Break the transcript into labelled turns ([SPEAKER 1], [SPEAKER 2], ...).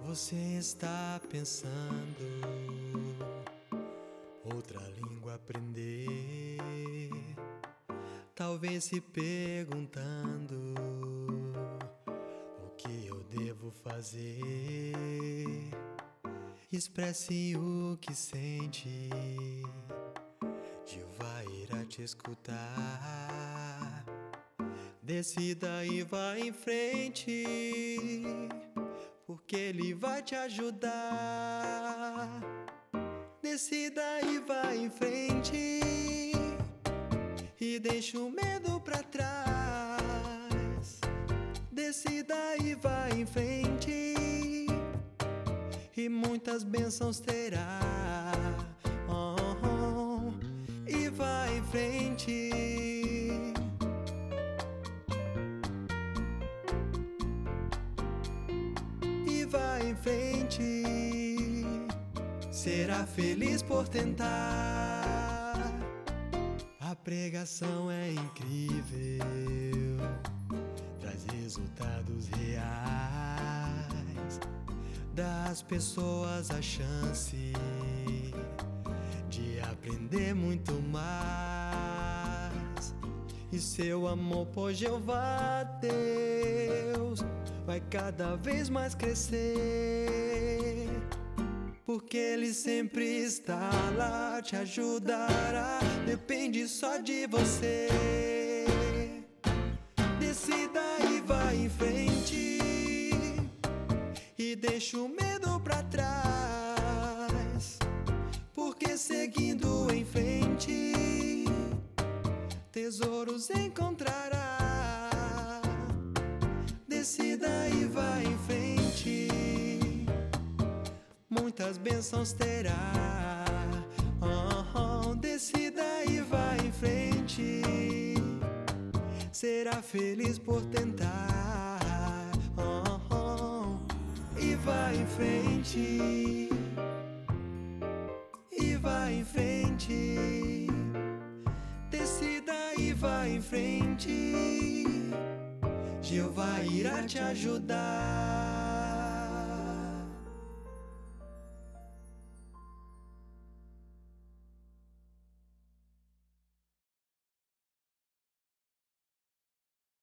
[SPEAKER 1] você está pensando outra língua aprender, talvez se perguntando o que eu devo fazer. Expresse o que sente, Jeová irá te escutar. Decida e vá em frente, porque Ele vai te ajudar. Decida e vá em frente e deixe o medo pra trás. Decida e vá em frente e muitas bênçãos terá. E vá em frente. E vá em frente. Será feliz por tentar. A pregação é incrível, traz resultados reais, dá às pessoas a chance de aprender muito mais. E seu amor por Jeová Deus vai cada vez mais crescer, porque Ele sempre está lá, te ajudará. Depende só de você. Decida e vá em frente e deixa o medo pra trás, porque seguindo em frente tesouros encontrará. Decida e vá em frente, muitas bênçãos terá. Decida e vá em frente, será feliz por tentar. E vá em frente. E vá em frente. Decida e vá em frente, Jeová irá te ajudar.